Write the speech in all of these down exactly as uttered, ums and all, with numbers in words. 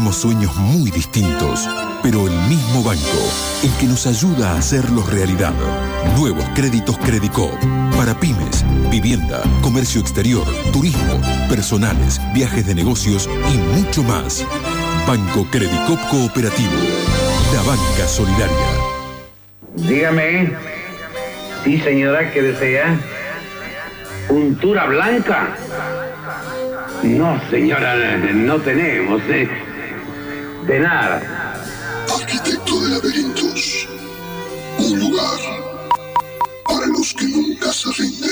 tenemos sueños muy distintos, pero el mismo banco, el que nos ayuda a hacerlos realidad. Nuevos créditos Credicop para pymes, vivienda, comercio exterior, turismo, personales, viajes de negocios y mucho más. Banco Credicop Cooperativo, la banca solidaria. Dígame. Sí, señora, ¿qué desea? ¿Puntura blanca? No, señora, no tenemos. Eh. De nada. Arquitecto de laberintos. Un lugar para los que nunca se rinden.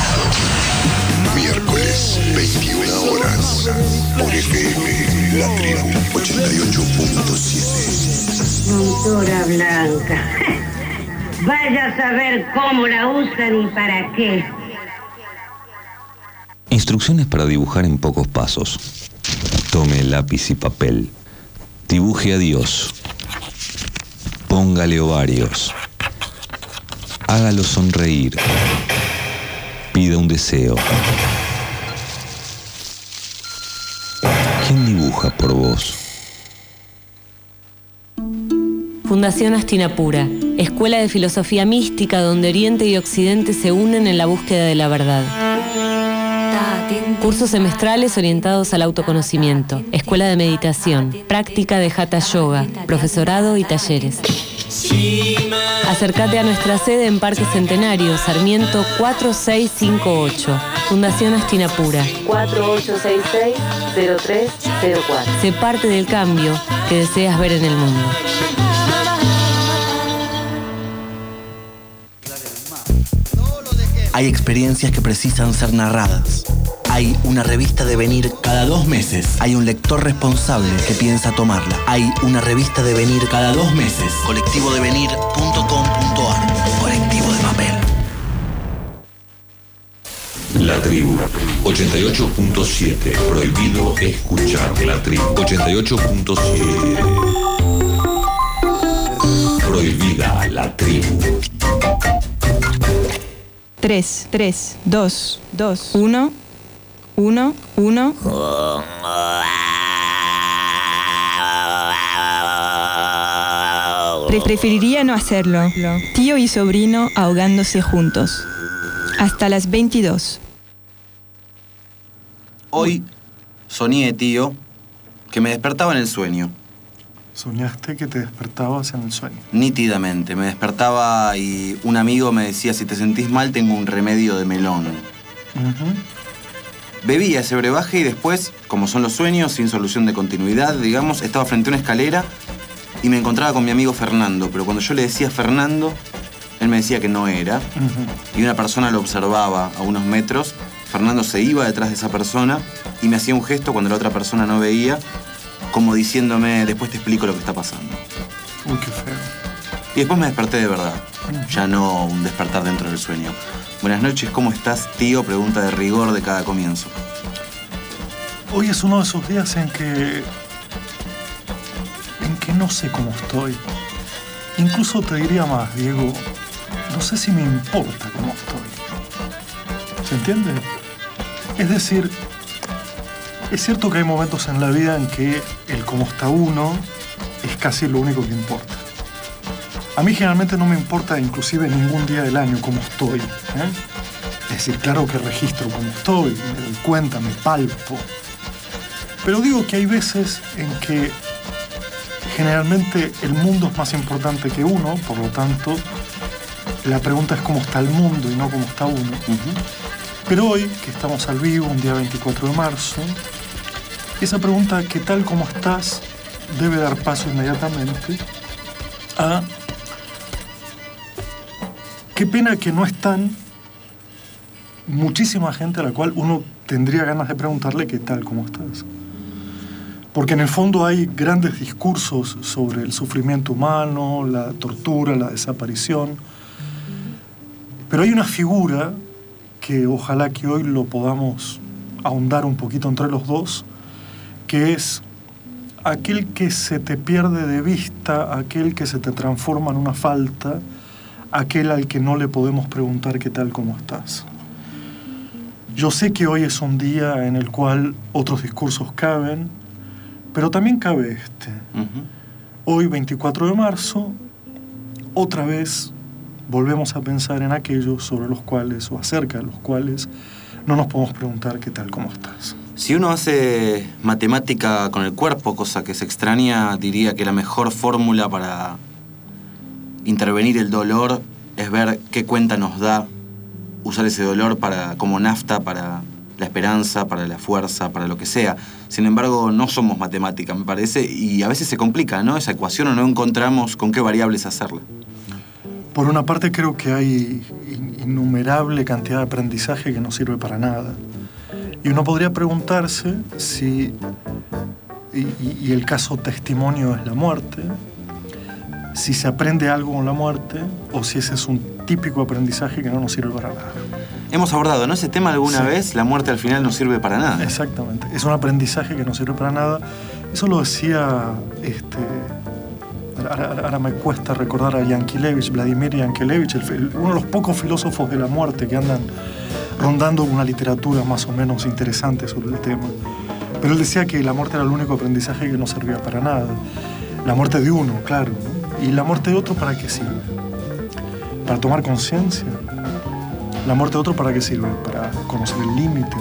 Miércoles, veintiuna horas. Por F M, La Tribu ochenta y ocho punto siete. Puntura blanca. Vaya a saber cómo la usan y para qué. Instrucciones para dibujar en pocos pasos. Tome lápiz y papel. Dibuje a Dios. Póngale ovarios. Hágalo sonreír. Pida un deseo. ¿Quién dibuja por vos? Fundación Hastinapura, escuela de filosofía mística donde Oriente y Occidente se unen en la búsqueda de la verdad. Cursos semestrales orientados al autoconocimiento, escuela de meditación, práctica de Hatha Yoga, profesorado y talleres. Acércate a nuestra sede en Parque Centenario, Sarmiento cuatro seis cinco ocho. Fundación Hastinapura. cuatro ocho seis seis, cero tres cero cuatro. Sé parte del cambio que deseas ver en el mundo. Hay experiencias que precisan ser narradas. Hay una revista Devenir cada dos meses. Hay un lector responsable que piensa tomarla. Hay una revista Devenir cada dos meses. colectivo devenir punto com punto a r. Colectivo de papel. La Tribu ochenta y ocho punto siete. Prohibido escuchar La Tribu ochenta y ocho punto siete. Prohibida La Tribu. tres, tres, dos, dos, uno, uno, uno. Pre- preferiría no hacerlo. Tío y sobrino ahogándose juntos. Hasta las veintidós. Hoy soñé, tío, que me despertaba en el sueño. ¿Soñaste que te despertabas en el sueño? Nítidamente, me despertaba y un amigo me decía, si te sentís mal, tengo un remedio de melón. Uh-huh. Bebía ese brebaje y después, como son los sueños, sin solución de continuidad, digamos, estaba frente a una escalera y me encontraba con mi amigo Fernando. Pero cuando yo le decía Fernando, él me decía que no era. Uh-huh. Y una persona lo observaba a unos metros. Fernando se iba detrás de esa persona y me hacía un gesto cuando la otra persona no veía, como diciéndome, después te explico lo que está pasando. Uy, qué feo. Y después me desperté de verdad. Ya no un despertar dentro del sueño. Buenas noches, ¿cómo estás, tío? Pregunta de rigor de cada comienzo. Hoy es uno de esos días en que... en que no sé cómo estoy. Incluso te diría más, Diego, no sé si me importa cómo estoy. ¿Se entiende? Es decir... Es cierto que hay momentos en la vida en que el cómo está uno es casi lo único que importa. A mí generalmente no me importa inclusive ningún día del año cómo estoy, ¿eh? Es decir, claro que registro cómo estoy, me doy cuenta, me palpo. Pero digo que hay veces en que generalmente el mundo es más importante que uno, por lo tanto, la pregunta es cómo está el mundo y no cómo está uno. Uh-huh. Pero hoy, que estamos al vivo, un día veinticuatro de marzo, esa pregunta, ¿qué tal, cómo estás?, debe dar paso inmediatamente a qué pena que no están muchísima gente a la cual uno tendría ganas de preguntarle qué tal, cómo estás. Porque en el fondo hay grandes discursos sobre el sufrimiento humano, la tortura, la desaparición. Pero hay una figura que ojalá que hoy lo podamos ahondar un poquito entre los dos, que es aquel que se te pierde de vista, aquel que se te transforma en una falta, aquel al que no le podemos preguntar qué tal, cómo estás. Yo sé que hoy es un día en el cual otros discursos caben, Pero también cabe este. Uh-huh. Hoy, veinticuatro de marzo, otra vez volvemos a pensar en aquellos sobre los cuales, o acerca de los cuales, no nos podemos preguntar qué tal, cómo estás. Si uno hace matemática con el cuerpo, cosa que se extraña, diría que la mejor fórmula para intervenir el dolor es ver qué cuenta nos da usar ese dolor para, como nafta para la esperanza, para la fuerza, para lo que sea. Sin embargo, no somos matemática, me parece, y a veces se complica, ¿no? Esa ecuación, o no encontramos con qué variables hacerla. Por una parte, creo que hay innumerable cantidad de aprendizaje que no sirve para nada. Y uno podría preguntarse si, y, y el caso testimonio es la muerte, si se aprende algo con la muerte o si ese es un típico aprendizaje que no nos sirve para nada. Hemos abordado, ¿no? Ese tema alguna sí. vez, la muerte al final no sirve para nada. Exactamente, es un aprendizaje que no sirve para nada. Eso lo decía, este, ahora, ahora me cuesta recordar a Yankelevich, Vladimir Yankelevich, el, el, uno de los pocos filósofos de la muerte que andan rondando una literatura más o menos interesante sobre el tema. Pero él decía que la muerte era el único aprendizaje que no servía para nada. La muerte de uno, claro, ¿no? ¿Y la muerte de otro para qué sirve? ¿Para tomar conciencia? ¿La muerte de otro para qué sirve? Para conocer el límite.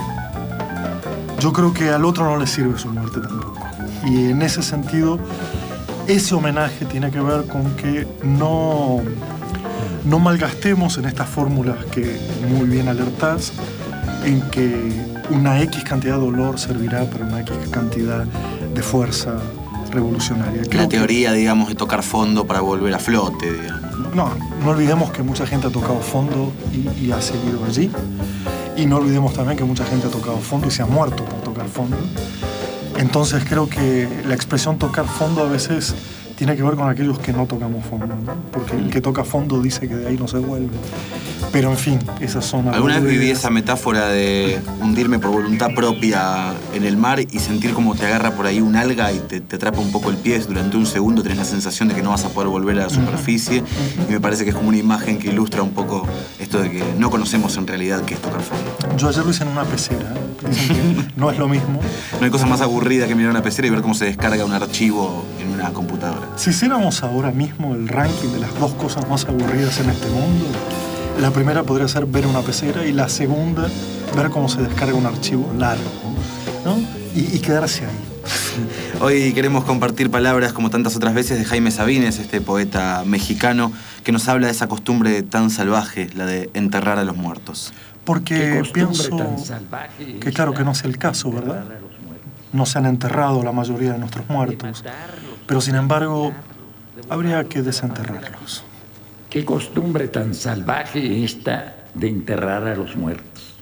Yo creo que al otro no le sirve su muerte tampoco. Y en ese sentido, ese homenaje tiene que ver con que no, no malgastemos en estas fórmulas que muy bien alertás, en que una X cantidad de dolor servirá para una X cantidad de fuerza revolucionaria. Creo la teoría, que, digamos, de tocar fondo para volver a flote, digamos. No, no olvidemos que mucha gente ha tocado fondo y, y ha seguido allí. Y no olvidemos también que mucha gente ha tocado fondo y se ha muerto por tocar fondo. Entonces creo que la expresión tocar fondo a veces tiene que ver con aquellos que no tocamos fondo, ¿no? Porque el que toca fondo dice que de ahí no se vuelve. Pero en fin, esas son... ¿Alguna vez viví esa metáfora de hundirme por voluntad propia en el mar y sentir como te agarra por ahí un alga y te, te atrapa un poco el pie? Durante un segundo tenés la sensación de que no vas a poder volver a la superficie. Uh-huh. Y me parece que es como una imagen que ilustra un poco esto de que no conocemos en realidad qué es tocar fondo. Yo ayer lo hice en una pecera. Dicen que no es lo mismo. No hay cosa más aburrida que mirar una pecera y ver cómo se descarga un archivo en una computadora. Si hiciéramos ahora mismo el ranking de las dos cosas más aburridas en este mundo, la primera podría ser ver una pecera y la segunda, ver cómo se descarga un archivo largo, ¿no? Y, y quedarse ahí. Hoy queremos compartir palabras, como tantas otras veces, de Jaime Sabines, este poeta mexicano, que nos habla de esa costumbre tan salvaje, la de enterrar a los muertos. Porque pienso que claro que no es el caso, ¿verdad? No se han enterrado la mayoría de nuestros muertos, pero sin embargo habría que desenterrarlos. Qué costumbre tan salvaje esta de enterrar a los muertos,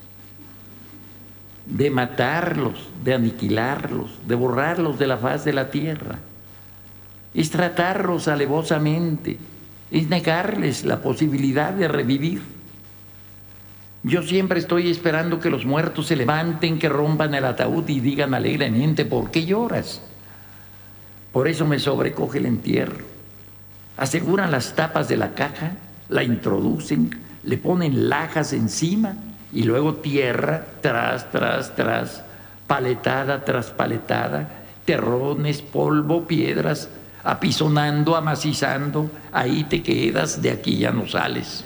de matarlos, de aniquilarlos, de borrarlos de la faz de la tierra. Es tratarlos alevosamente, es negarles la posibilidad de revivir. Yo siempre estoy esperando que los muertos se levanten, que rompan el ataúd y digan alegremente: ¿por qué lloras? Por eso me sobrecoge el entierro. Aseguran las tapas de la caja, la introducen, le ponen lajas encima y luego tierra tras, tras, tras, paletada tras paletada, terrones, polvo, piedras, apisonando, amacizando. Ahí te quedas, de aquí ya no sales.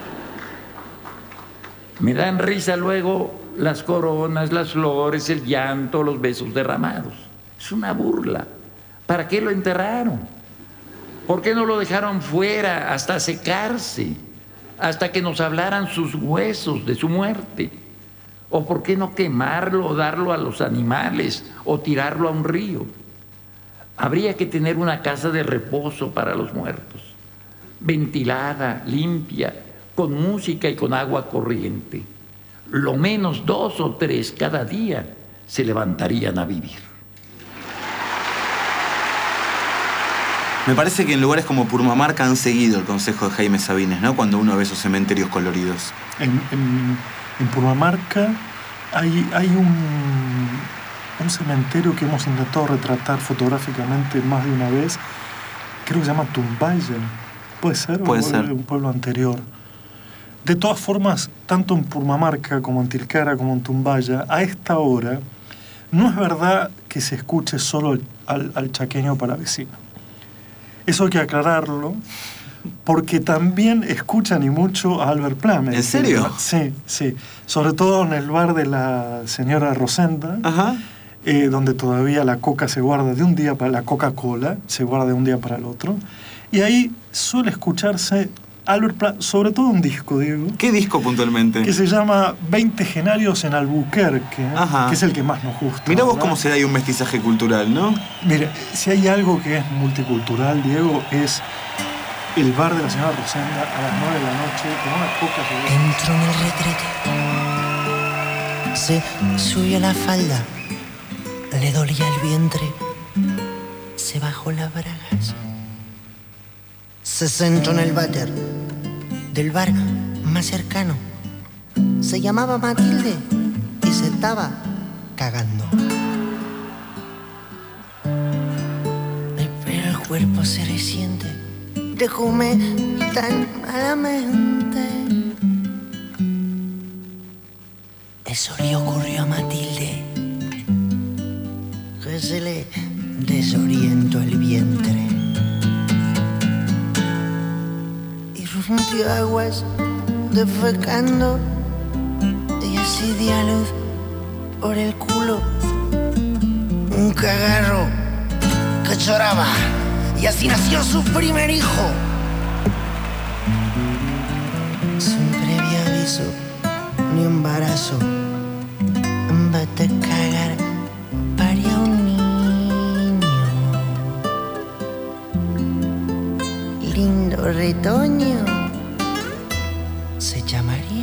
Me dan risa luego las coronas, las flores, el llanto, los besos derramados. Es una burla. ¿Para qué lo enterraron? ¿Por qué no lo dejaron fuera hasta secarse, hasta que nos hablaran sus huesos de su muerte? ¿O por qué no quemarlo o darlo a los animales o tirarlo a un río? Habría que tener una casa de reposo para los muertos, ventilada, limpia, con música y con agua corriente. Lo menos dos o tres cada día se levantarían a vivir. Me parece que en lugares como Purmamarca han seguido el consejo de Jaime Sabines, ¿no? Cuando uno ve esos cementerios coloridos. En, en, en Purmamarca hay, hay un, un cementerio que hemos intentado retratar fotográficamente más de una vez. Creo que se llama Tumbaya. ¿Puede ser? Puede ser. De un pueblo anterior. De todas formas, tanto en Purmamarca como en Tilcara como en Tumbaya, a esta hora, no es verdad que se escuche solo al, al chaqueño palavecino. Eso hay que aclararlo, porque también escuchan y mucho a Albert Plammer. ¿En serio? Sí, sí. Sobre todo en el bar de la señora Rosenda, Ajá. Eh, donde todavía la coca se guarda de un día para la Coca-Cola, se guarda de un día para el otro. Y ahí suele escucharse Albert Plammer, sobre todo un disco, Diego. ¿Qué disco puntualmente? Que se llama veinte Genarios en Albuquerque, Ajá. que es el que más nos gusta. Mirá vos ¿verdad? cómo se da ahí un mestizaje cultural, ¿no? Mire, si hay algo que es multicultural, Diego, es el bar de la señora Rosenda a las nueve de la noche con una coca que... Entro en el retrete. Se subió la falda. Le dolía el vientre. Se bajó las bragas. Se sentó en el váter del bar más cercano. Se llamaba Matilde y se estaba cagando. Pero el cuerpo se resiente. Déjame tan malamente. Eso le ocurrió a Matilde, que se le desorientó el vientre y rompió aguas defecando y así dio a luz por el culo un cagarro que lloraba. Y así nació su primer hijo. Sin previo aviso ni embarazo, en vez de cagar, paría un niño. Lindo retoño. Se llamaría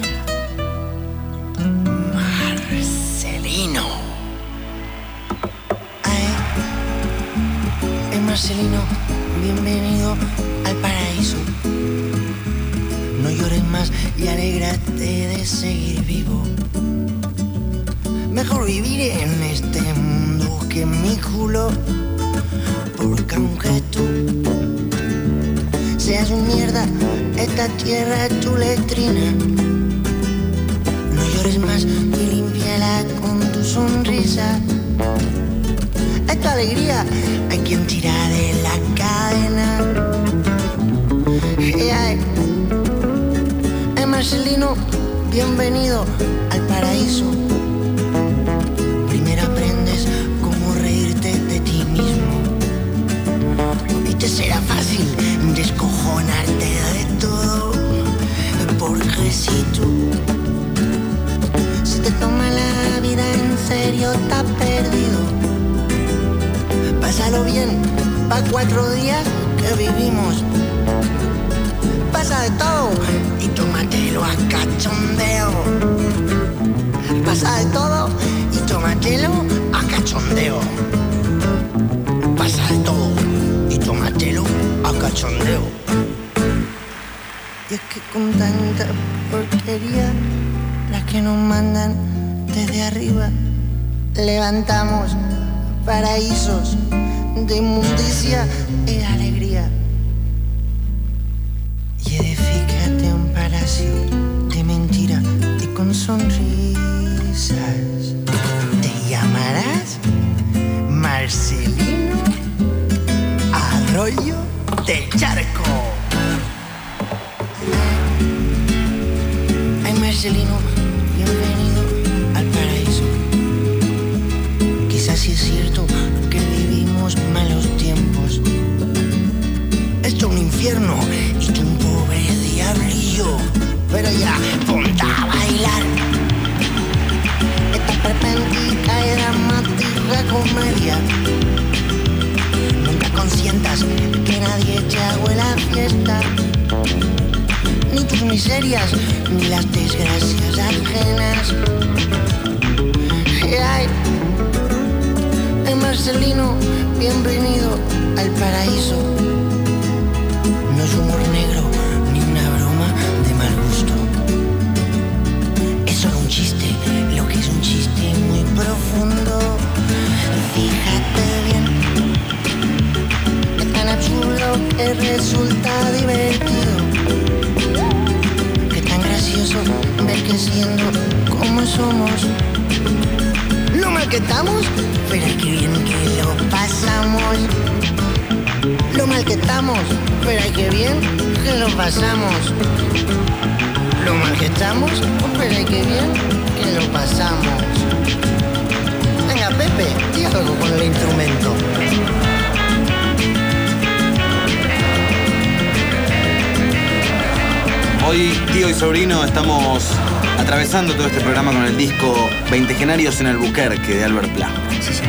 Marcelino. Ay, es Marcelino. Bienvenido al paraíso. No llores más y alégrate de seguir vivo. Mejor vivir en este mundo que en mi culo. Porque aunque tú seas un mierda, esta tierra es tu letrina. No llores más y límpiala con tu sonrisa. Esta alegría hay quien tira de la cadena. Hey, ay, hey, Marcelino, bienvenido al paraíso. Primero aprendes cómo reírte de ti mismo y te será fácil descojonarte de todo. Porque si tú si te tomas la vida en serio, estás perdido. Pásalo bien, pa' cuatro días que vivimos. Pasa de todo y tómatelo a cachondeo. Pasa de todo y tómatelo a cachondeo. Pasa de todo y tómatelo a cachondeo. Y es que con tanta porquería, las que nos mandan desde arriba, levantamos paraísos de inmundicia y alegría. Y edifícate un palacio de mentira y con sonrisas. Te llamarás Marcelino Arroyo del Charco. Ay, Marcelino, bienvenido al paraíso. Quizás sí es cierto que vivimos malos tiempos. Esto es un infierno y tú un pobre diablillo. Pero ya, ponte a bailar esta perpendica y dramática comedia. Nunca consientas que nadie te haga la fiesta, ni tus miserias, ni las desgracias ajenas. Ay, hey, Marcelino, bienvenido al paraíso. No es humor negro ni una broma de mal gusto. Es solo un chiste, lo que es un chiste muy profundo. Fíjate bien, es tan absurdo que resulta divertido. Que tan gracioso ver que siendo como somos, lo mal que estamos pero qué bien que lo pasamos. Lo mal que estamos, pero qué bien que lo pasamos. Lo mal que estamos, pero qué bien que lo pasamos. Venga, Pepe, di algo con el instrumento. Hoy, tío y sobrino, estamos atravesando todo este programa con el disco Veintegenarios en Albuquerque de Albert Pla. Sí, sí.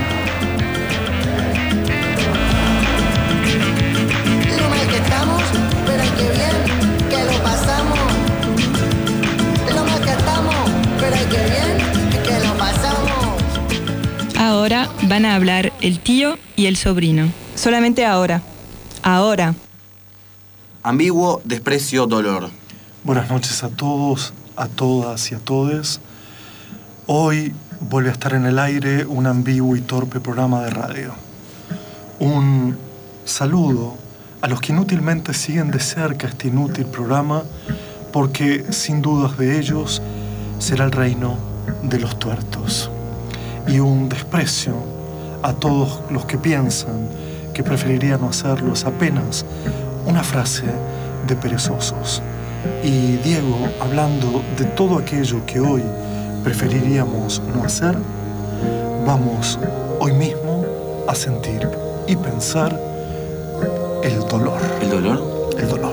Lo mal que estamos, pero qué bien que lo pasamos. Lo mal que estamos, pero qué bien que lo pasamos. Ahora van a hablar el tío y el sobrino. Solamente ahora. Ahora. Ambiguo, desprecio, dolor. Buenas noches a todos, a todas y a todes. Hoy vuelve a estar en el aire un ambiguo y torpe programa de radio. Un saludo a los que inútilmente siguen de cerca este inútil programa, porque sin dudas de ellos será el reino de los tuertos. Y un desprecio a todos los que piensan que preferirían no hacerlo. Es apenas una frase de perezosos. Y Diego, hablando de todo aquello que hoy preferiríamos no hacer, vamos hoy mismo a sentir y pensar el dolor. ¿El dolor? El dolor.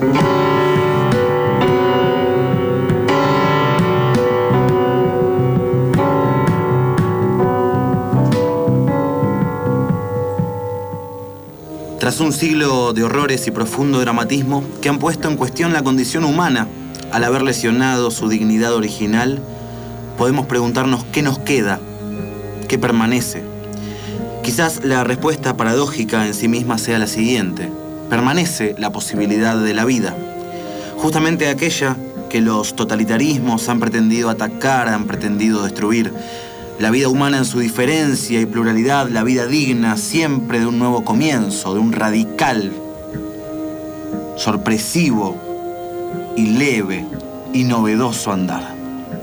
Tras un siglo de horrores y profundo dramatismo que han puesto en cuestión la condición humana al haber lesionado su dignidad original, podemos preguntarnos qué nos queda, qué permanece. Quizás la respuesta paradójica en sí misma sea la siguiente: permanece la posibilidad de la vida, justamente aquella que los totalitarismos han pretendido atacar, han pretendido destruir. La vida humana en su diferencia y pluralidad, la vida digna siempre de un nuevo comienzo, de un radical, sorpresivo y leve y novedoso andar.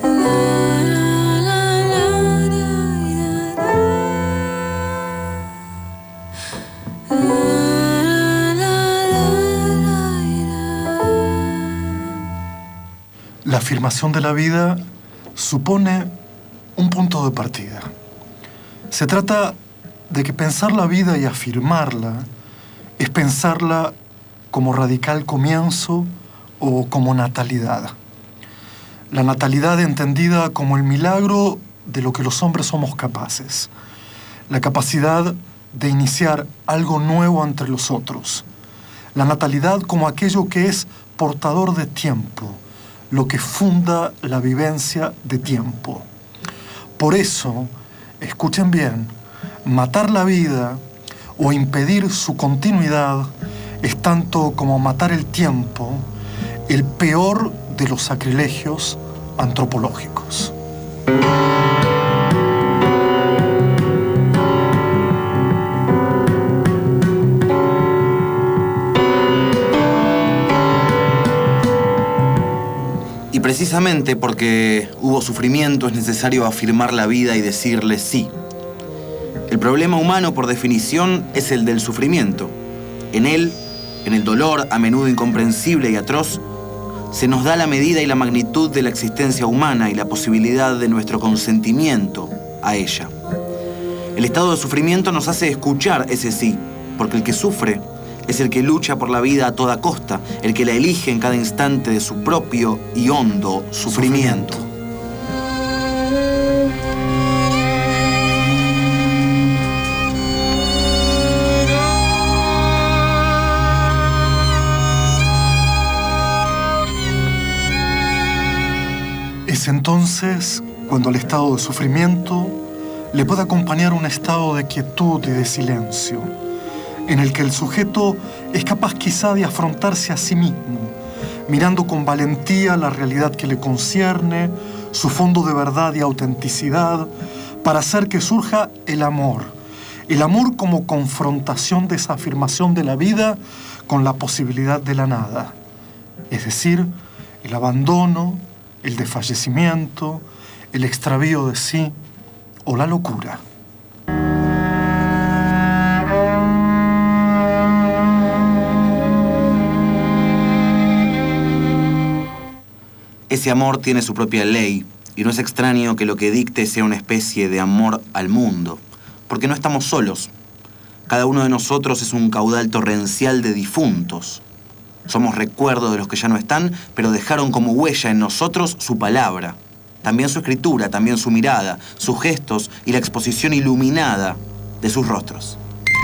La afirmación de la vida supone un punto de partida. Se trata de que pensar la vida y afirmarla es pensarla como radical comienzo o como natalidad. La natalidad entendida como el milagro de lo que los hombres somos capaces. La capacidad de iniciar algo nuevo entre los otros. La natalidad como aquello que es portador de tiempo, lo que funda la vivencia de tiempo. Por eso, escuchen bien, matar la vida o impedir su continuidad es tanto como matar el tiempo, el peor de los sacrilegios antropológicos. Y precisamente porque hubo sufrimiento es necesario afirmar la vida y decirle sí. El problema humano, por definición, es el del sufrimiento. En él, en el dolor, a menudo incomprensible y atroz, se nos da la medida y la magnitud de la existencia humana y la posibilidad de nuestro consentimiento a ella. El estado de sufrimiento nos hace escuchar ese sí, porque el que sufre es el que lucha por la vida a toda costa, el que la elige en cada instante de su propio y hondo sufrimiento. sufrimiento. Es entonces cuando al estado de sufrimiento le puede acompañar un estado de quietud y de silencio, en el que el sujeto es capaz quizá de afrontarse a sí mismo, mirando con valentía la realidad que le concierne, su fondo de verdad y autenticidad, para hacer que surja el amor. El amor como confrontación de esa afirmación de la vida con la posibilidad de la nada. Es decir, el abandono, el desfallecimiento, el extravío de sí o la locura. Ese amor tiene su propia ley, y no es extraño que lo que dicte sea una especie de amor al mundo, porque no estamos solos. Cada uno de nosotros es un caudal torrencial de difuntos. Somos recuerdos de los que ya no están, pero dejaron como huella en nosotros su palabra. También su escritura, también su mirada, sus gestos y la exposición iluminada de sus rostros.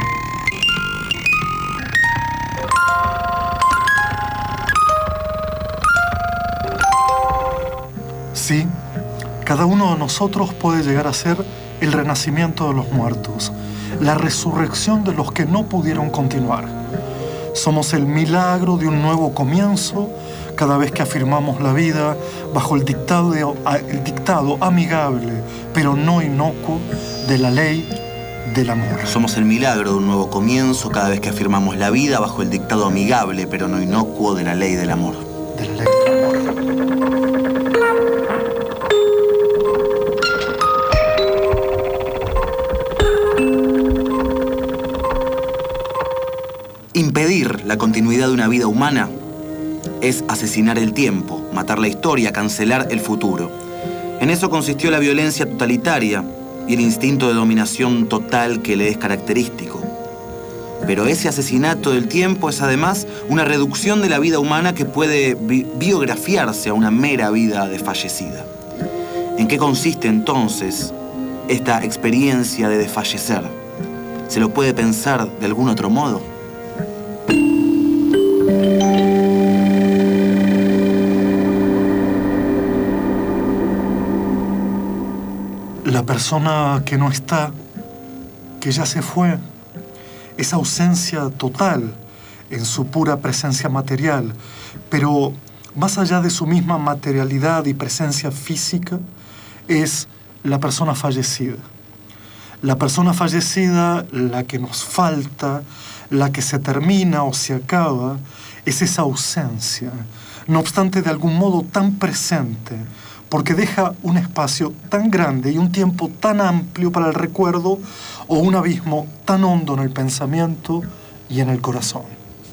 Sí, cada uno de nosotros puede llegar a ser el renacimiento de los muertos, la resurrección de los que no pudieron continuar. Somos el milagro de un nuevo comienzo cada vez que afirmamos la vida bajo el dictado, el dictado amigable, pero no inocuo, de la ley del amor. Somos el milagro de un nuevo comienzo cada vez que afirmamos la vida bajo el dictado amigable, pero no inocuo, de la ley del amor. De la ley del amor. Impedir la continuidad de una vida humana es asesinar el tiempo, matar la historia, cancelar el futuro. En eso consistió la violencia totalitaria y el instinto de dominación total que le es característico. Pero ese asesinato del tiempo es además una reducción de la vida humana que puede bi- biografiarse a una mera vida desfallecida. ¿En qué consiste entonces esta experiencia de desfallecer? ¿Se lo puede pensar de algún otro modo? La persona que no está, que ya se fue, esa ausencia total en su pura presencia material, pero más allá de su misma materialidad y presencia física, es la persona fallecida. La persona fallecida, la que nos falta, la que se termina o se acaba, es esa ausencia, no obstante de algún modo tan presente, porque deja un espacio tan grande y un tiempo tan amplio para el recuerdo o un abismo tan hondo en el pensamiento y en el corazón.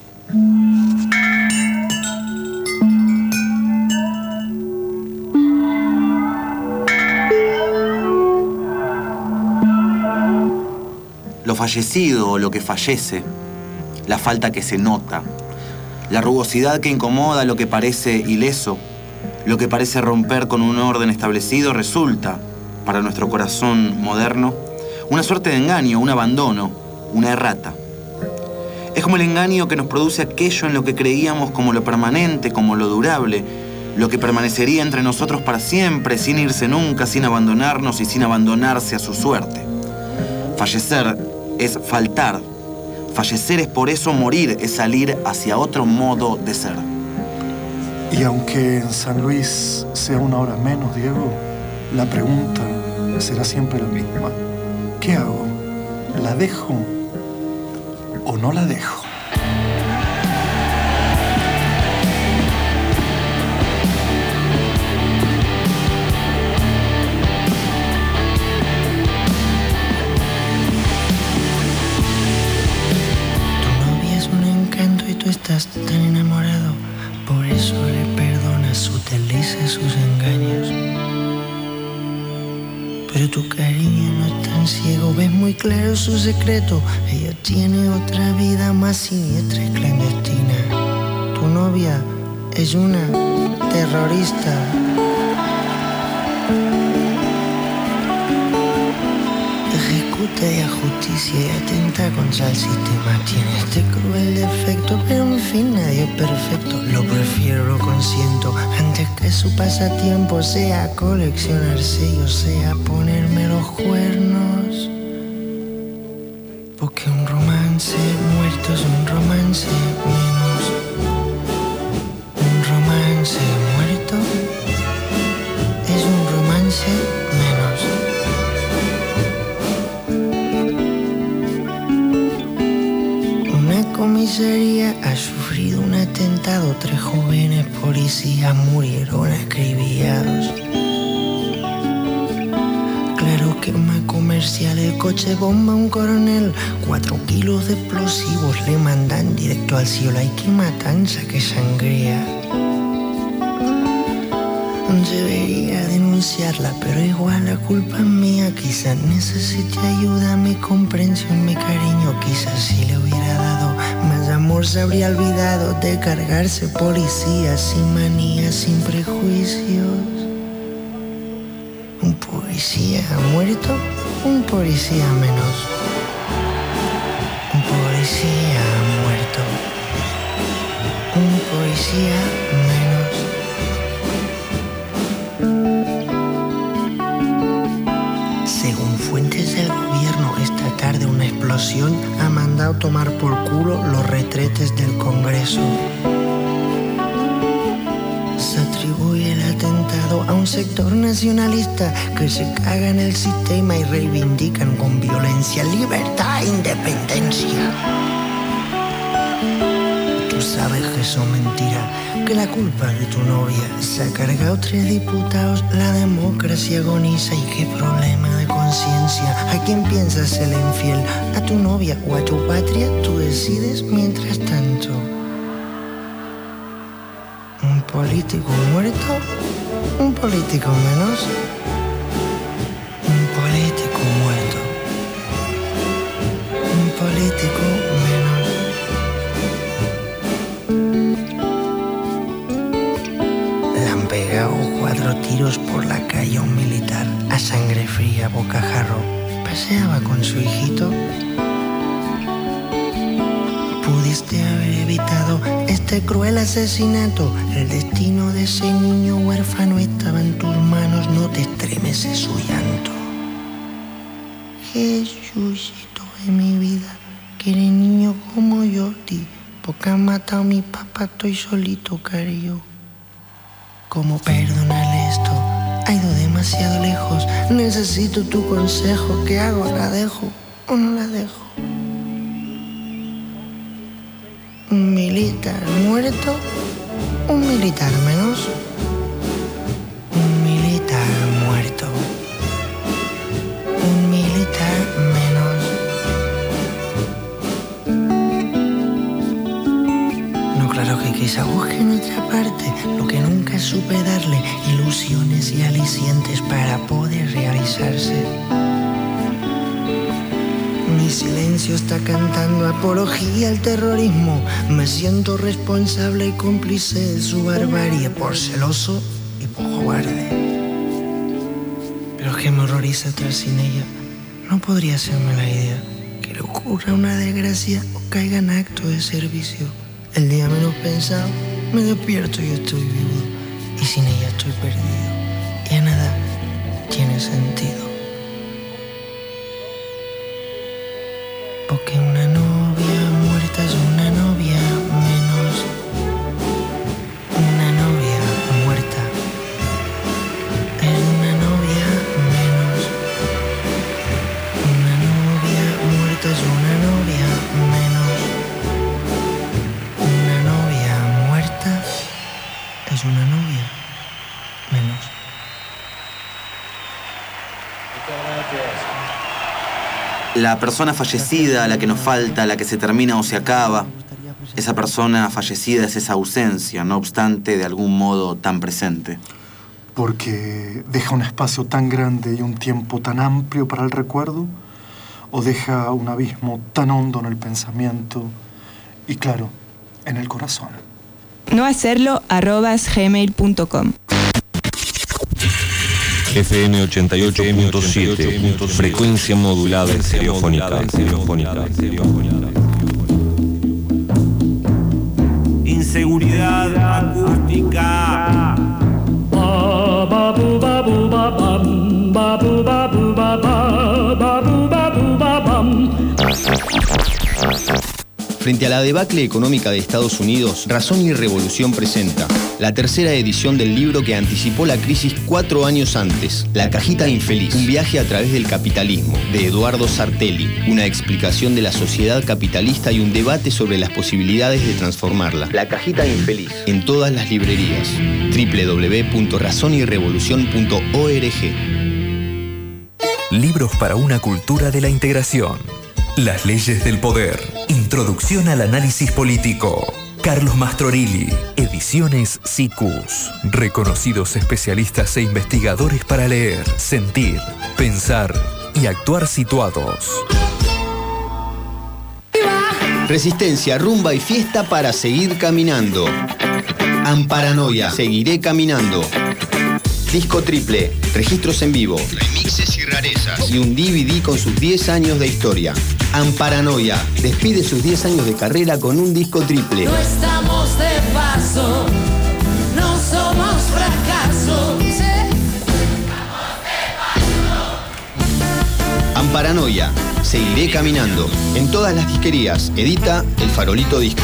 Lo fallecido o lo que fallece, la falta que se nota, la rugosidad que incomoda lo que parece ileso, lo que parece romper con un orden establecido, resulta, para nuestro corazón moderno, una suerte de engaño, un abandono, una errata. Es como el engaño que nos produce aquello en lo que creíamos como lo permanente, como lo durable, lo que permanecería entre nosotros para siempre, sin irse nunca, sin abandonarnos y sin abandonarse a su suerte. Fallecer es faltar. Fallecer es por eso morir, es salir hacia otro modo de ser. Y aunque en San Luis sea una hora menos, Diego, la pregunta será siempre la misma. ¿Qué hago? ¿La dejo o no la dejo? Tu novia es un encanto y tú estás tan enamorado. Por eso le perdonas sus delicias, sus engaños. Pero tu cariño no es tan ciego, ves muy claro su secreto. Ella tiene otra vida más siniestra y clandestina. Tu novia es una terrorista. Ejecuta y a justicia y atenta contra el sistema. Tiene este cruel defecto, pero en fin nadie es perfecto. Lo prefiero, lo consiento, antes que su pasatiempo sea coleccionar sellos, sea ponerme los cuernos. Porque un romance muerto es un romance menos. Un romance muerto es un romance menos. Comisaría ha sufrido un atentado. Tres jóvenes policías murieron acribillados. Claro que más comercial, el coche bomba un coronel. Cuatro kilos de explosivos le mandan directo al cielo. Hay que matanza, que sangría. Debería denunciarla, pero igual la culpa es mía. Quizás necesite ayuda, mi comprensión, mi cariño. Quizás si le hubiera dado más amor se habría olvidado de cargarse policía, sin manías, sin prejuicios. Un policía muerto, un policía menos. Un policía muerto, un policía menos. Según fuentes del gobierno, esta tarde una explosión ha mandado tomar por culo los retretes del Congreso. Se atribuye el atentado a un sector nacionalista que se caga en el sistema y reivindican con violencia libertad e independencia. Tú sabes que eso es mentira, que la culpa de tu novia se ha cargado tres diputados, la democracia agoniza y qué problema de conciencia. ¿A quién piensas ser infiel? ¿A tu novia o a tu patria? Tú decides mientras tanto. Un político muerto, un político menos. Un político muerto, un político menos. Pegado cuatro tiros por la calle a un militar, a sangre fría, bocajarro. Paseaba con su hijito. Pudiste haber evitado este cruel asesinato. El destino de ese niño huérfano estaba en tus manos. No te estremeces su llanto. Jesucito de mi vida, que eres niño como yo, ti. Porque han matado a mi papá, estoy solito, cariño. ¿Cómo perdonarle esto? Ha ido demasiado lejos. Necesito tu consejo. ¿Qué hago? ¿La dejo o no la dejo? Un militar muerto, un militar menos. Un militar muerto, un militar menos. No, claro que quizá busque en otra parte lo que nunca supe darle, ilusiones y alicientes para poder realizarse. Mi silencio está cantando apología al terrorismo. Me siento responsable y cómplice de su barbarie, por celoso y por cobarde. Pero que me horroriza estar sin ella. No podría hacerme la idea que le ocurra una desgracia o caiga en acto de servicio. El día menos pensado me despierto y estoy vivo. Y sin ella estoy perdido. Ya nada tiene sentido. Porque una novia muerta es una novia menos. Una novia muerta es una novia menos. Una novia muerta es una novia menos. Una novia muerta es una novia menos. La persona fallecida, la que nos falta, la que se termina o se acaba, esa persona fallecida es esa ausencia, no obstante, de algún modo tan presente. Porque deja un espacio tan grande y un tiempo tan amplio para el recuerdo, o deja un abismo tan hondo en el pensamiento y, claro, en el corazón. No hacerlo arrobas gmail punto com. F M ochenta y ocho punto siete, frecuencia modulada estereofónica. Inseguridad acústica. Frente a la debacle económica de Estados Unidos, Razón y Revolución presenta la tercera edición del libro que anticipó la crisis cuatro años antes, La cajita infeliz, un viaje a través del capitalismo, de Eduardo Sartelli, una explicación de la sociedad capitalista y un debate sobre las posibilidades de transformarla. La cajita infeliz, en todas las librerías. doble u doble u doble u punto razón y revolución punto org. Libros para una cultura de la integración. Las leyes del poder. Introducción al análisis político. Carlos Mastrorilli, Ediciones Sicus. Reconocidos especialistas e investigadores para leer, sentir, pensar y actuar situados. Resistencia, rumba y fiesta para seguir caminando. Amparanoia, seguiré caminando. Disco triple, registros en vivo, remixes y rarezas y un D V D con sus diez años de historia. Amparanoia despide sus diez años de carrera con un disco triple. No estamos de paso, no somos fracaso. Amparanoia, seguiré caminando. En todas las disquerías, edita El Farolito Discos.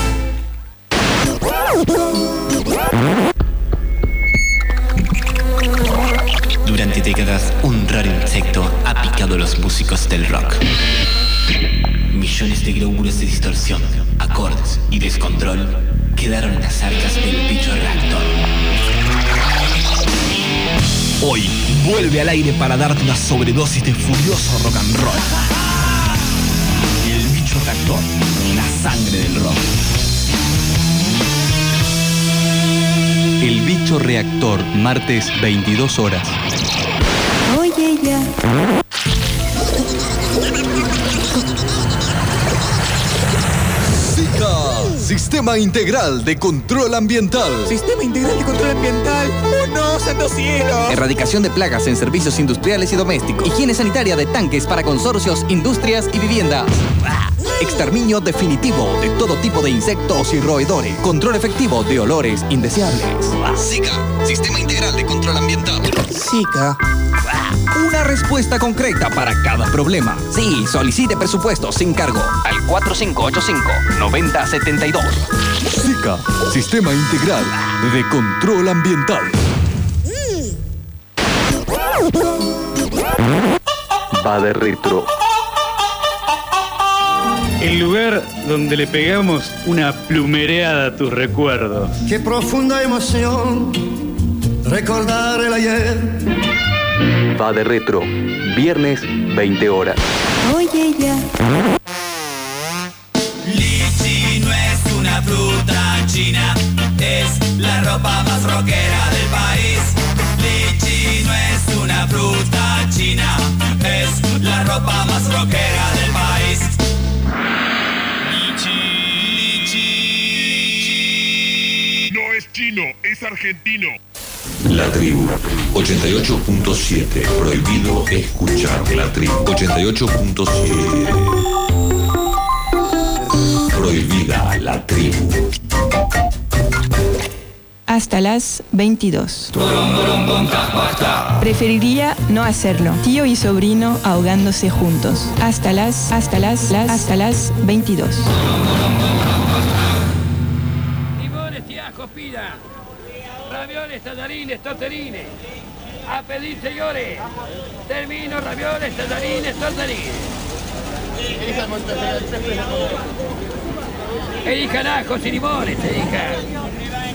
Durante décadas, un raro insecto ha picado a los músicos del rock. Millones de glóbulos de distorsión, acordes y descontrol quedaron en las arcas del bicho reactor. Hoy vuelve al aire para darte una sobredosis de furioso rock and roll. El bicho reactor, la sangre del rock. El bicho reactor, martes veintidós horas. Oye ya. SICA, Sistema Integral de Control Ambiental. Sistema Integral de Control Ambiental. ¡Oh no, santo cielo! Erradicación de plagas en servicios industriales y domésticos. Higiene sanitaria de tanques para consorcios, industrias y viviendas. Exterminio definitivo de todo tipo de insectos y roedores. Control efectivo de olores indeseables. SICA, Sistema Integral de Control Ambiental. SICA. Una respuesta concreta para cada problema. Sí, solicite presupuesto sin cargo al cuatro cinco ocho cinco, nueve cero siete dos. SICA, Sistema Integral de Control Ambiental. Va de retro. El lugar donde le pegamos una plumereada a tus recuerdos. Qué profunda emoción recordar el ayer. Va de retro. Viernes, veinte horas. Oye ya. Lichi no es una fruta china, es la ropa más rockera del país. Lichi no es una fruta china, es la ropa más rockera del país. No es chino, es argentino. La Tribu ochenta y ocho punto siete. Prohibido escuchar La Tribu ochenta y ocho punto siete. Prohibida La Tribu. Hasta las veintidós. Preferiría no hacerlo. Tío y sobrino ahogándose juntos. Hasta las, hasta las, las, hasta las veintidós. Limones, tiajos, pida. Ravioles, tallarines, tortellines. A pedir, señores. Termino, ravioles, tallarines, tortellines. Elijan ajos y limones, elijan.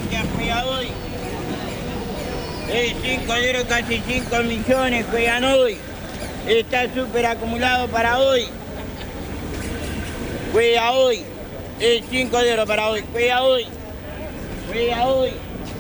Eh, cinco euros, casi cinco millones juegan hoy. Está súper acumulado para hoy. Juega hoy. Eh, cinco euros para hoy. Juega hoy. Juega hoy.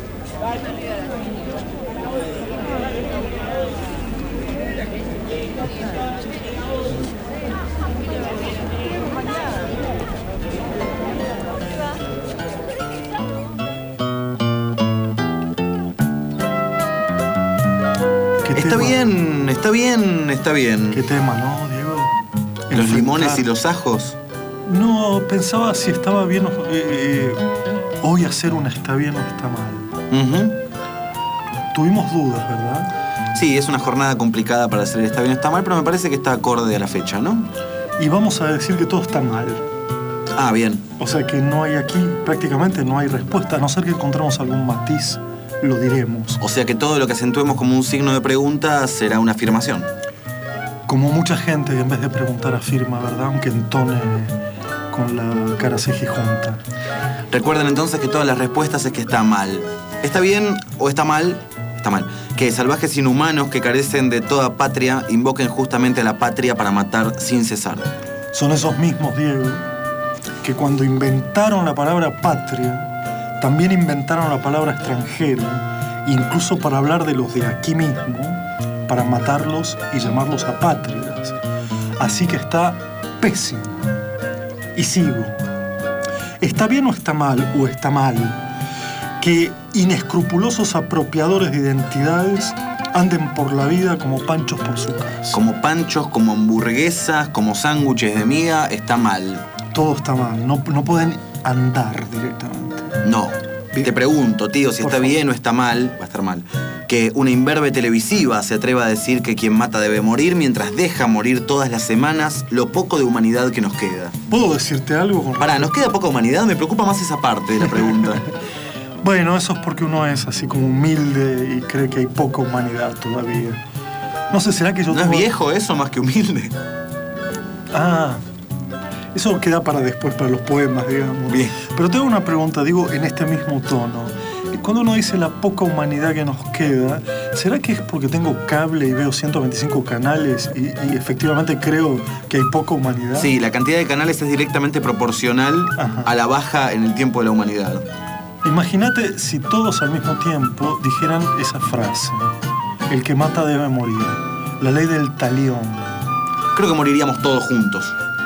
Está bien, está bien, está bien. ¿Qué tema, no, Diego? ¿Los Enfrentar. limones y los ajos? No, pensaba si estaba bien o... Eh, eh, hoy hacer un está bien o está mal. Uh-huh. Tuvimos dudas, ¿verdad? Sí, es una jornada complicada para hacer el está bien o está mal, pero me parece que está acorde a la fecha, ¿no? Y vamos a decir que todo está mal. Ah, bien. O sea que no hay aquí, prácticamente no hay respuesta, a no ser que encontremos algún matiz, lo diremos. O sea que todo lo que acentuemos como un signo de pregunta será una afirmación. Como mucha gente que en vez de preguntar afirma, ¿verdad? Aunque entone con la cara cejijunta. Recuerden entonces que todas las respuestas es que está mal. ¿Está bien o está mal? Está mal. Que salvajes inhumanos que carecen de toda patria invoquen justamente a la patria para matar sin cesar. Son esos mismos, Diego, que cuando inventaron la palabra patria, también inventaron la palabra extranjera, incluso para hablar de los de aquí mismo, para matarlos y llamarlos apátridas. Así que está pésimo. Y sigo. ¿Está bien o está mal, o está mal, que inescrupulosos apropiadores de identidades anden por la vida como panchos por su casa? Como panchos, como hamburguesas, como sándwiches de miga, está mal. Todo está mal. No, no pueden andar directamente. No. Te pregunto, tío, si Por está favor. bien o está mal, va a estar mal, que una imberbe televisiva se atreva a decir que quien mata debe morir mientras deja morir todas las semanas lo poco de humanidad que nos queda. ¿Puedo decirte algo? Con... Pará, ¿nos queda poca humanidad? Me preocupa más esa parte de la pregunta. Bueno, eso es porque uno es así como humilde y cree que hay poca humanidad todavía. No sé, ¿será que yo ¿No tengo... es viejo eso más que humilde? Ah, eso queda para después, para los poemas, digamos. Bien. Pero tengo una pregunta, digo, en este mismo tono. Cuando uno dice la poca humanidad que nos queda, ¿será que es porque tengo cable y veo ciento veinticinco canales y, y efectivamente creo que hay poca humanidad? Sí, la cantidad de canales es directamente proporcional Ajá. a la baja en el tiempo de la humanidad. Imagínate si todos al mismo tiempo dijeran esa frase. El que mata debe morir. La ley del talión. Creo que moriríamos todos juntos.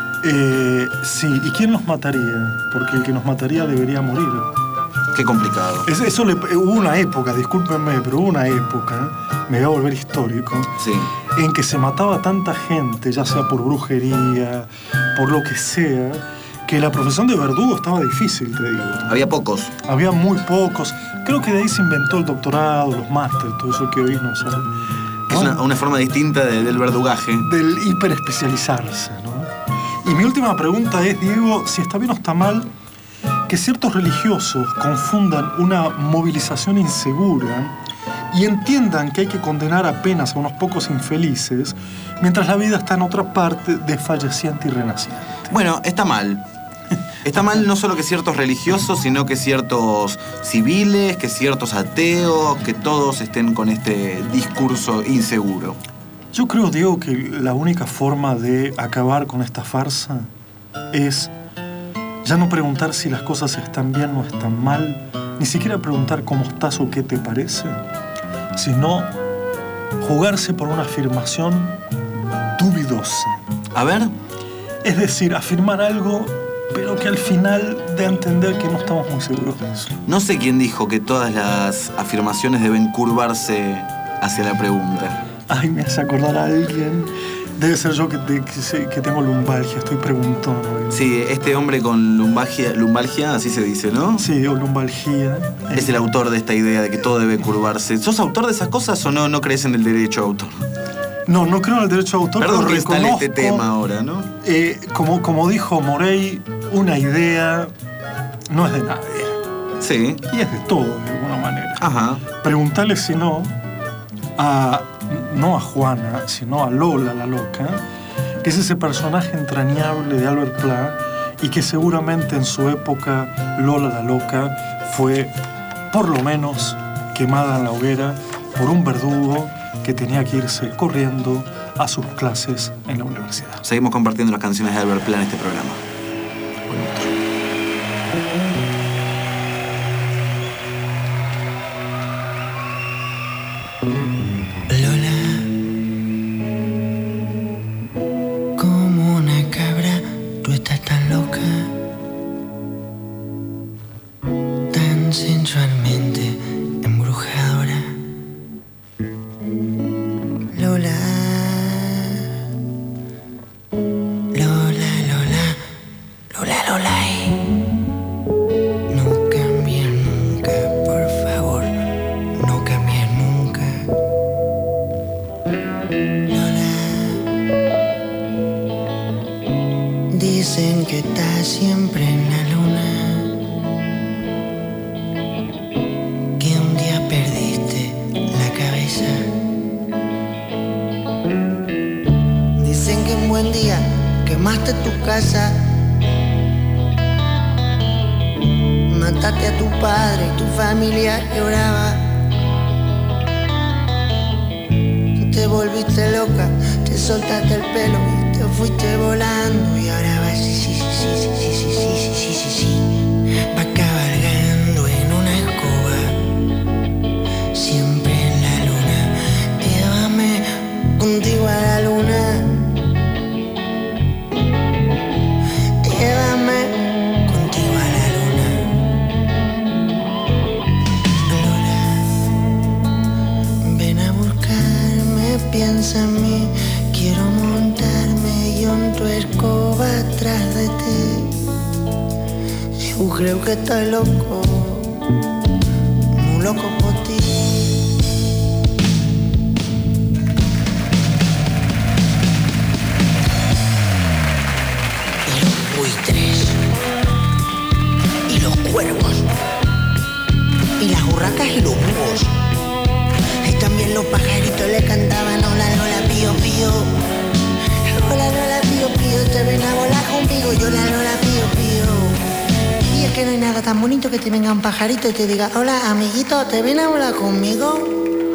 Eh, sí, ¿y quién nos mataría? Porque el que nos mataría debería morir. Qué complicado. Es- eso le, hubo una época, discúlpenme, pero hubo una época, me voy a volver histórico, Sí. en que se mataba tanta gente, ya sea por brujería, por lo que sea, que la profesión de verdugo estaba difícil, te digo. Había pocos. Había muy pocos. Creo que de ahí se inventó el doctorado, los másteres, todo eso que hoy no saben. Que es una, una forma distinta de- del verdugaje. Del hiperespecializarse, ¿no? Y mi última pregunta es, Diego, si está bien o está mal que ciertos religiosos confundan una movilización insegura y entiendan que hay que condenar apenas a unos pocos infelices, mientras la vida está en otra parte, desfalleciente y renaciente. Bueno, está mal. Está mal no solo que ciertos religiosos, sino que ciertos civiles, que ciertos ateos, que todos estén con este discurso inseguro. Yo creo, Diego, que la única forma de acabar con esta farsa es ya no preguntar si las cosas están bien o están mal, ni siquiera preguntar cómo estás o qué te parece, sino jugarse por una afirmación dubidosa. A ver. Es decir, afirmar algo, pero que al final dé a entender que no estamos muy seguros de eso. No sé quién dijo que todas las afirmaciones deben curvarse hacia la pregunta. Ay, me hace acordar a alguien. Debe ser yo que, te- que sé- que tengo lumbalgia, estoy preguntando. Sí, este hombre con lumbalgia, lumbalgia, así se dice, ¿no? Sí, o lumbalgia. Es el autor de esta idea de que todo debe curvarse. ¿Sos autor de esas cosas o no, no crees en el derecho a autor? No, no creo en el derecho de autor, Perdón pero que instale reconozco, este tema ahora, ¿no? eh, como, como dijo Morey, una idea no es de nadie. Sí. Y es de todo, de alguna manera. Ajá. Preguntarle si no a, no a Juana, sino a Lola la loca, que es ese personaje entrañable de Albert Pla y que seguramente en su época Lola la loca fue, por lo menos, quemada en la hoguera por un verdugo que tenía que irse corriendo a sus clases en la universidad. Seguimos compartiendo las canciones de Albert Pla en este programa. Lola, como una cabra, tú estás tan loca, tan sensualmente embrujadora. Lola, Lola, Lola, Lola, Lola. No cambies nunca, por favor, no cambies nunca. Dicen que estás siempre en la luna, que un día perdiste la cabeza. Dicen que un buen día quemaste tu casa, mataste a tu padre y tu familia lloraba. Te volviste loca, te soltaste el pelo y te fuiste volando y ahora vas sí, sí, sí, sí, sí, sí, sí, sí, sí. Va cabalgando en una escoba, siempre en la luna. Llévame contigo a la luna. Llévame contigo a la luna. Lola, ven a buscarme, piensa en mí. Quiero montarme yo en tu escoba atrás de ti. Yo creo que estoy loco, muy loco por ti. Y los buitres, y los cuervos, y las urracas y los búhos. Y también los pajaritos le cantaban hola, Lola, pío, pío. Hola, Lola, pío, pío, te ven a volar conmigo. Yo la Lola, pío, pío. Y es que no hay nada tan bonito que te venga un pajarito y te diga, hola, amiguito, ¿te ven a volar conmigo?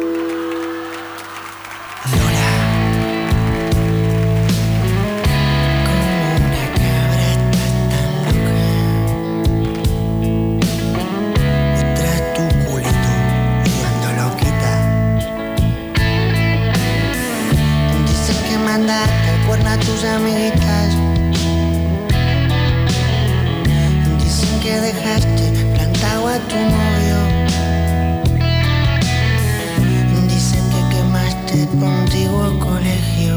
Amiguitas dicen que dejaste plantado a tu novio, dicen que quemaste tu antiguo colegio,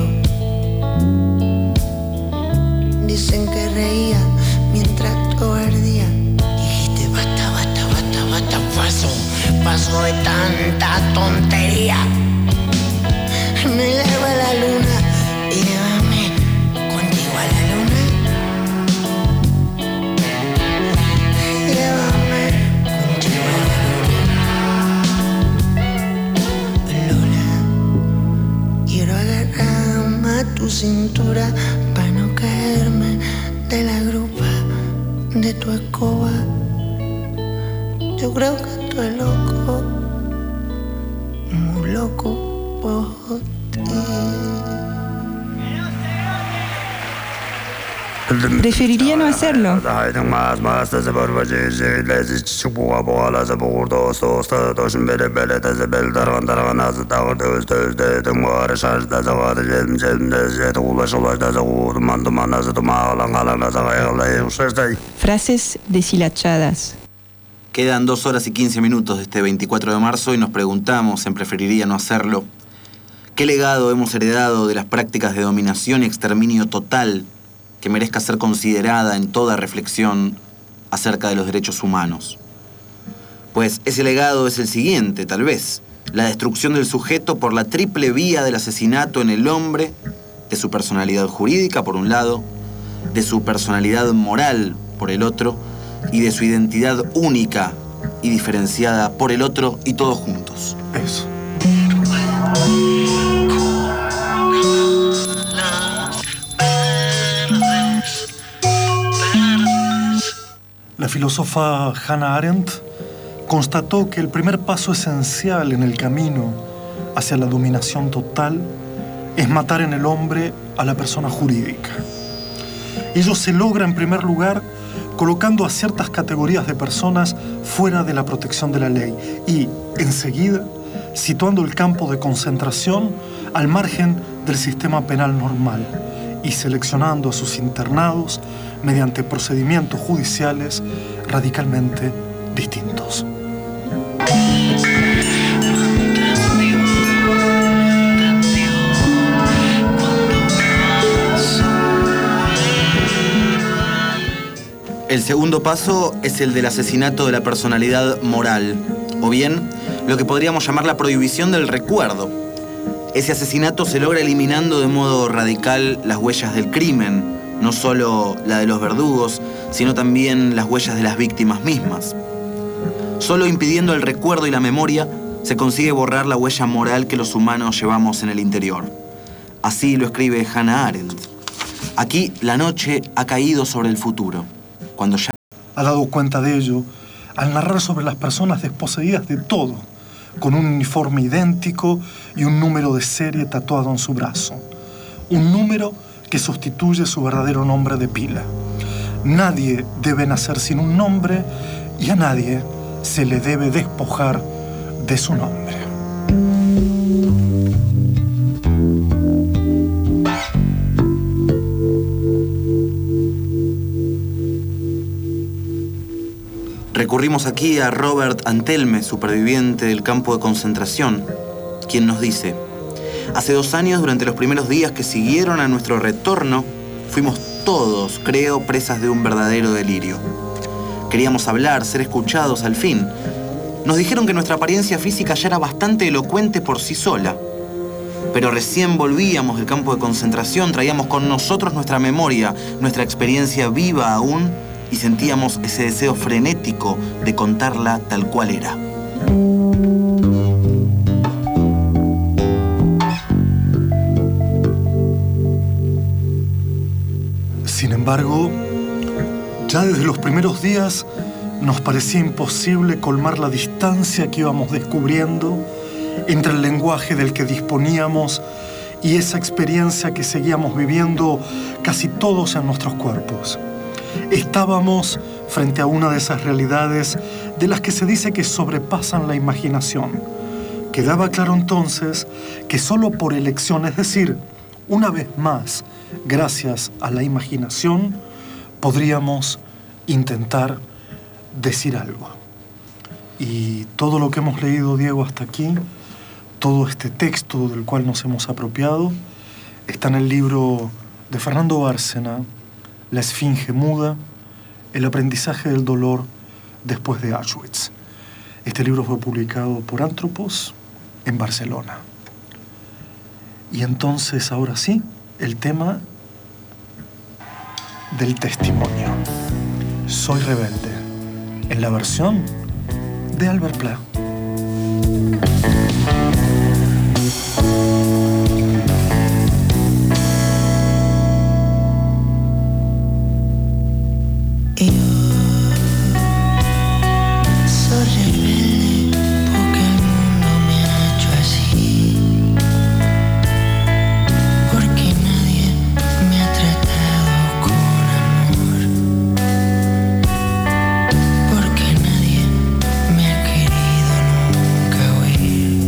dicen que reía mientras todo ardía. Dijiste basta, basta, basta, basta, paso, paso de tanta tontería. Me llevo a la luna y llévame contigo a la luna. Llévame contigo a la luna. Lola, quiero agarrarme a tu cintura para no caerme de la grupa de tu escoba. Yo creo que estoy loco, muy loco por ti. Preferiría no hacerlo. Frases deshilachadas. Quedan dos horas y quince minutos de este veinticuatro de marzo y nos preguntamos, en Preferiría no hacerlo, ¿qué legado hemos heredado de las prácticas de dominación y exterminio total que merezca ser considerada en toda reflexión acerca de los derechos humanos? Pues ese legado es el siguiente, tal vez: la destrucción del sujeto por la triple vía del asesinato en el hombre, de su personalidad jurídica por un lado, de su personalidad moral por el otro, y de su identidad única y diferenciada por el otro, y todos juntos. Eso. La filósofa Hannah Arendt constató que el primer paso esencial en el camino hacia la dominación total es matar en el hombre a la persona jurídica. Ello se logra en primer lugar colocando a ciertas categorías de personas fuera de la protección de la ley y, enseguida, situando el campo de concentración al margen del sistema penal normal y seleccionando a sus internados mediante procedimientos judiciales radicalmente distintos. El segundo paso es el del asesinato de la personalidad moral, o bien lo que podríamos llamar la prohibición del recuerdo. Ese asesinato se logra eliminando de modo radical las huellas del crimen, no solo la de los verdugos, sino también las huellas de las víctimas mismas. Solo impidiendo el recuerdo y la memoria se consigue borrar la huella moral que los humanos llevamos en el interior. Así lo escribe Hannah Arendt. Aquí la noche ha caído sobre el futuro, cuando ya... Ha dado cuenta de ello al narrar sobre las personas desposeídas de todo, con un uniforme idéntico y un número de serie tatuado en su brazo. Un número que sustituye su verdadero nombre de pila. Nadie debe nacer sin un nombre y a nadie se le debe despojar de su nombre. Recurrimos aquí a Robert Antelme, superviviente del campo de concentración, quien nos dice: hace dos años, durante los primeros días que siguieron a nuestro retorno, fuimos todos, creo, presas de un verdadero delirio. Queríamos hablar, ser escuchados al fin. Nos dijeron que nuestra apariencia física ya era bastante elocuente por sí sola. Pero recién volvíamos del campo de concentración, traíamos con nosotros nuestra memoria, nuestra experiencia viva aún, y sentíamos ese deseo frenético de contarla tal cual era. Sin embargo, ya desde los primeros días nos parecía imposible colmar la distancia que íbamos descubriendo entre el lenguaje del que disponíamos y esa experiencia que seguíamos viviendo casi todos en nuestros cuerpos. Estábamos frente a una de esas realidades de las que se dice que sobrepasan la imaginación. Quedaba claro entonces que solo por elección, es decir, una vez más, gracias a la imaginación, podríamos intentar decir algo. Y todo lo que hemos leído, Diego, hasta aquí, todo este texto del cual nos hemos apropiado, está en el libro de Fernando Bárcena, La Esfinge Muda, el aprendizaje del dolor después de Auschwitz. Este libro fue publicado por Antropos en Barcelona. Y entonces, ahora sí, el tema del testimonio. Soy rebelde, en la versión de Albert Pla. Porque nadie me ha querido nunca oír.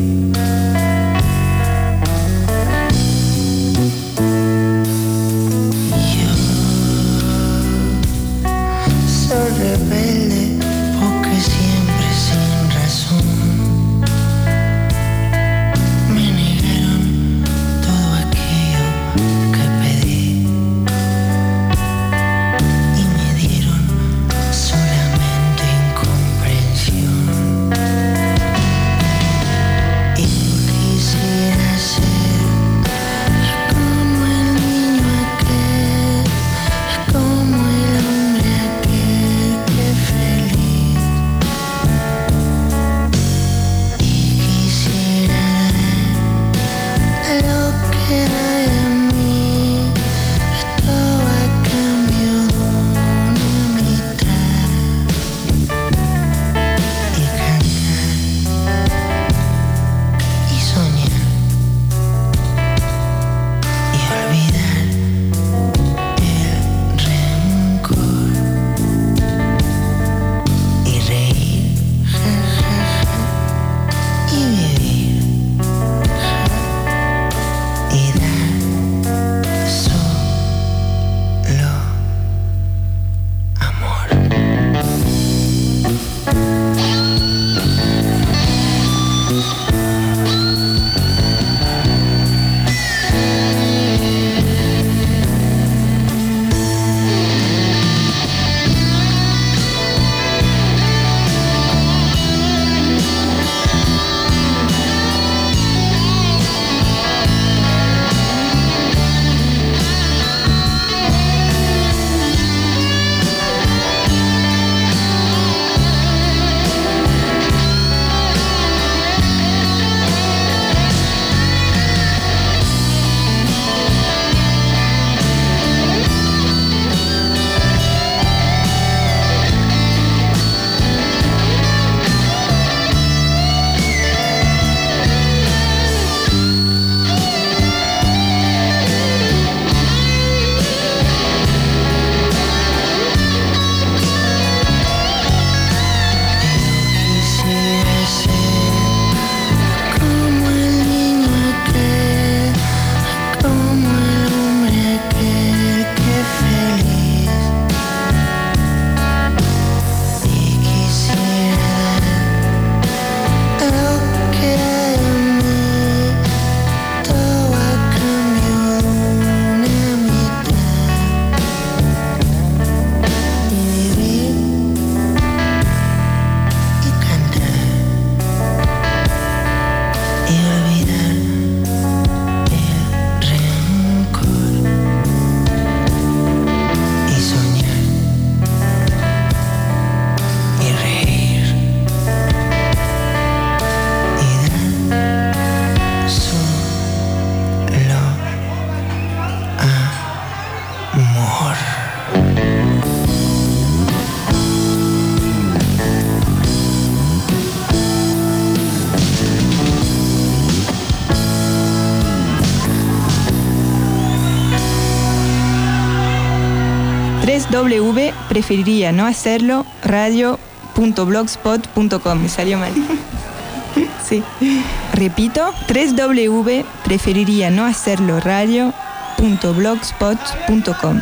w w w punto preferiría no hacerlo radio punto blogspot punto com. Me salió mal. Sí. Repito, w w w punto preferiría no hacerlo radio punto blogspot punto com.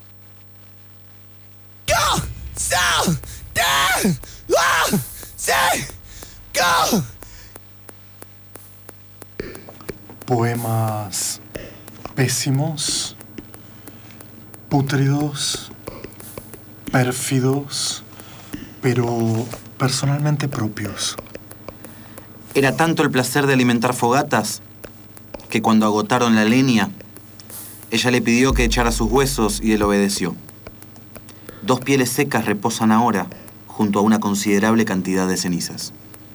Go! So! Down! Wow! Say! Go! Poemas pésimos, pútridos, pérfidos, pero personalmente propios. Era tanto el placer de alimentar fogatas que cuando agotaron la leña, ella le pidió que echara sus huesos y él obedeció. Dos pieles secas reposan ahora junto a una considerable cantidad de cenizas.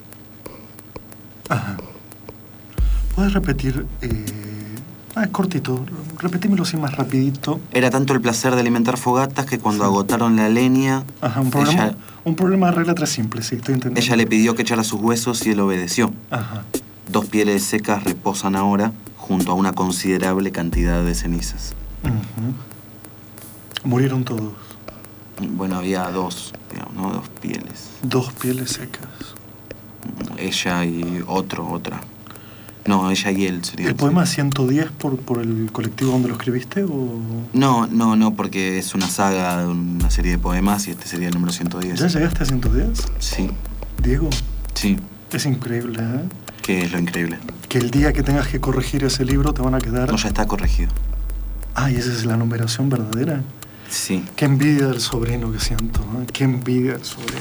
Ajá. ¿Puedes repetir? Eh... Ah, es cortito. Repetímelo así más rapidito. Era tanto el placer de alimentar fogatas que cuando sí. agotaron la leña... Ajá, un problema, ella, un problema de regla tres simple, sí, estoy entendiendo. Ella le pidió que echara sus huesos y él obedeció. Ajá. Dos pieles secas reposan ahora junto a una considerable cantidad de cenizas. Uh-huh. Murieron todos. Bueno, había dos, digamos, ¿no? Dos pieles. Dos pieles secas. Ella y otro, otra. No, ella y él sería. ¿El poema ciento diez por, por el colectivo donde lo escribiste o...? No, no, no, porque es una saga de una serie de poemas y este sería el número ciento diez. ¿Ya llegaste a ciento diez? Sí. ¿Diego? Sí. Es increíble, ¿eh? ¿Qué es lo increíble? Que el día que tengas que corregir ese libro te van a quedar... No, ya está corregido. Ah, ¿y esa es la numeración verdadera? Sí. Qué envidia del sobrino que siento, ¿eh? Qué envidia del sobrino.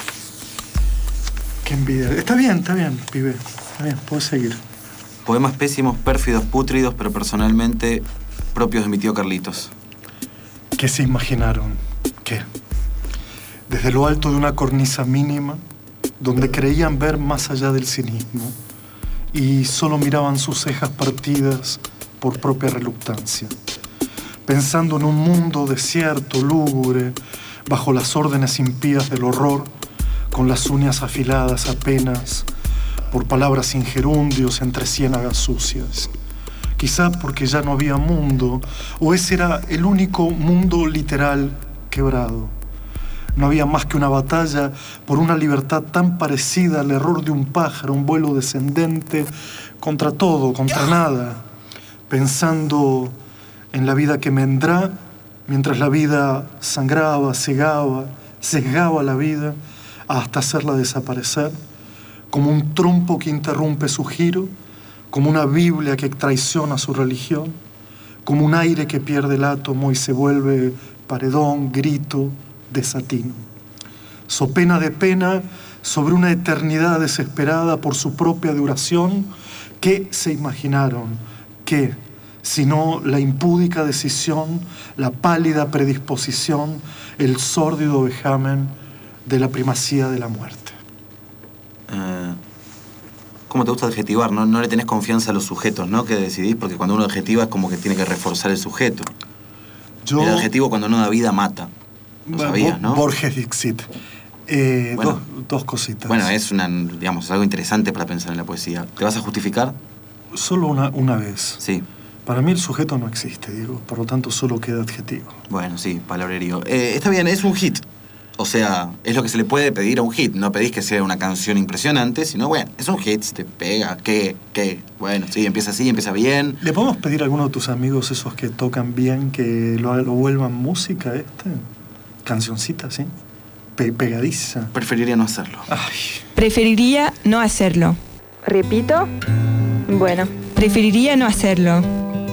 Qué envidia. Está bien, está bien, pibe. Está bien, puedes seguir. Poemas pésimos, pérfidos, pútridos, pero personalmente propios de mi tío Carlitos. ¿Qué se imaginaron? ¿Qué? Desde lo alto de una cornisa mínima, donde creían ver más allá del cinismo, y solo miraban sus cejas partidas por propia reluctancia, pensando en un mundo desierto, lúgubre, bajo las órdenes impías del horror, con las uñas afiladas apenas por palabras sin gerundios entre ciénagas sucias. Quizá porque ya no había mundo, o ese era el único mundo literal quebrado. No había más que una batalla por una libertad tan parecida al error de un pájaro, un vuelo descendente, contra todo, contra nada, pensando en la vida que vendrá, mientras la vida sangraba, cegaba, sesgaba la vida hasta hacerla desaparecer, como un trompo que interrumpe su giro, como una Biblia que traiciona su religión, como un aire que pierde el átomo y se vuelve paredón, grito, desatino. So pena de pena sobre una eternidad desesperada por su propia duración, ¿qué se imaginaron? ¿Qué? Sino la impúdica decisión, la pálida predisposición, el sórdido vejamen de la primacía de la muerte. Uh, ¿Cómo te gusta adjetivar? ¿No? No le tenés confianza a los sujetos, ¿no? Que decidís, porque cuando uno adjetiva es como que tiene que reforzar el sujeto. Yo... El adjetivo cuando no da vida mata. Lo sabías, ¿no? Borges Dixit. Eh, bueno, dos, dos cositas. Bueno, es una, digamos, algo interesante para pensar en la poesía. ¿Te vas a justificar? Solo una, una vez. Sí. Para mí el sujeto no existe, Diego. Por lo tanto, solo queda adjetivo. Bueno, sí, palabrerío. Eh, está bien, es un hit. O sea, es lo que se le puede pedir a un hit. No pedís que sea una canción impresionante, sino, bueno, es un hit, si te pega, ¿qué? ¿Qué? Bueno, sí, empieza así, empieza bien. ¿Le podemos pedir a alguno de tus amigos, esos que tocan bien, que lo, lo vuelvan música este? Cancioncita, ¿sí? Pe pegadiza. Preferiría no hacerlo. Ay. Preferiría no hacerlo. Repito. Bueno, preferiría no hacerlo.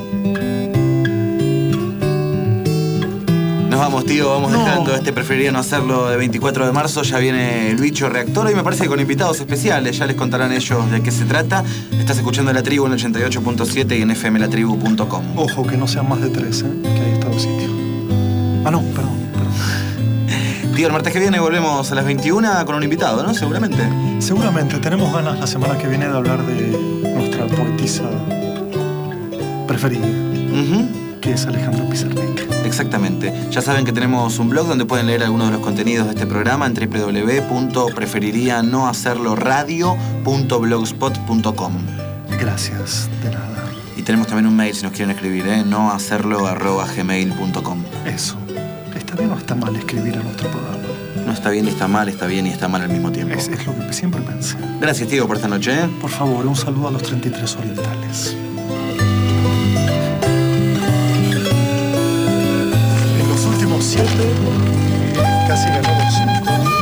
Nos vamos, tío, vamos no. dejando este preferiría no hacerlo de veinticuatro de marzo. Ya viene el bicho reactor y me parece que con invitados especiales. Ya les contarán ellos de qué se trata. Estás escuchando La Tribu en ochenta y ocho punto siete y en f m la tribu punto com. Ojo, que no sean más de tres, ¿eh? Que hay estado sitio. Ah, no, perdón, perdón. Tío, el martes que viene volvemos a las veintiuna con un invitado, ¿no? Seguramente. Seguramente. Tenemos ganas la semana que viene de hablar de nuestra poetisa preferida. Uh-huh. Que es Alejandra Pizarnik. Exactamente. Ya saben que tenemos un blog donde pueden leer algunos de los contenidos de este programa en w w w punto preferiría no hacerlo radio punto blogspot punto com. Gracias, de nada. Y tenemos también un mail si nos quieren escribir, ¿eh? no hacerlo arroba gmail punto com. Eso, ¿Está bien o está mal escribir a nuestro programa? No está bien, está mal, está bien y está mal al mismo tiempo. Es, es lo que siempre pensé. Gracias, tío, por esta noche, ¿eh? Por favor, un saludo a los treinta y tres orientales. En los últimos siete, casi ganó los cinco.